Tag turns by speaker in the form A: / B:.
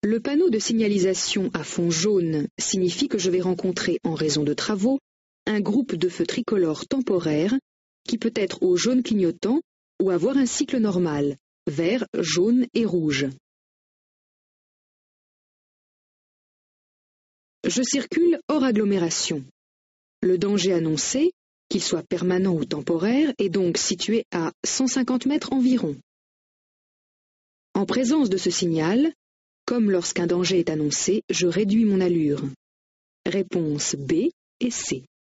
A: Le panneau de signalisation à fond jaune signifie que je vais rencontrer, en raison de travaux, un groupe de feux tricolores temporaires qui peut être au jaune clignotant ou avoir un cycle normal, vert, jaune et rouge. Je circule hors agglomération. Le danger annoncé, qu'il soit permanent ou temporaire, est donc situé à 150 mètres environ. En présence de ce signal, comme lorsqu'un danger est annoncé, je réduis mon allure. Réponse B et C.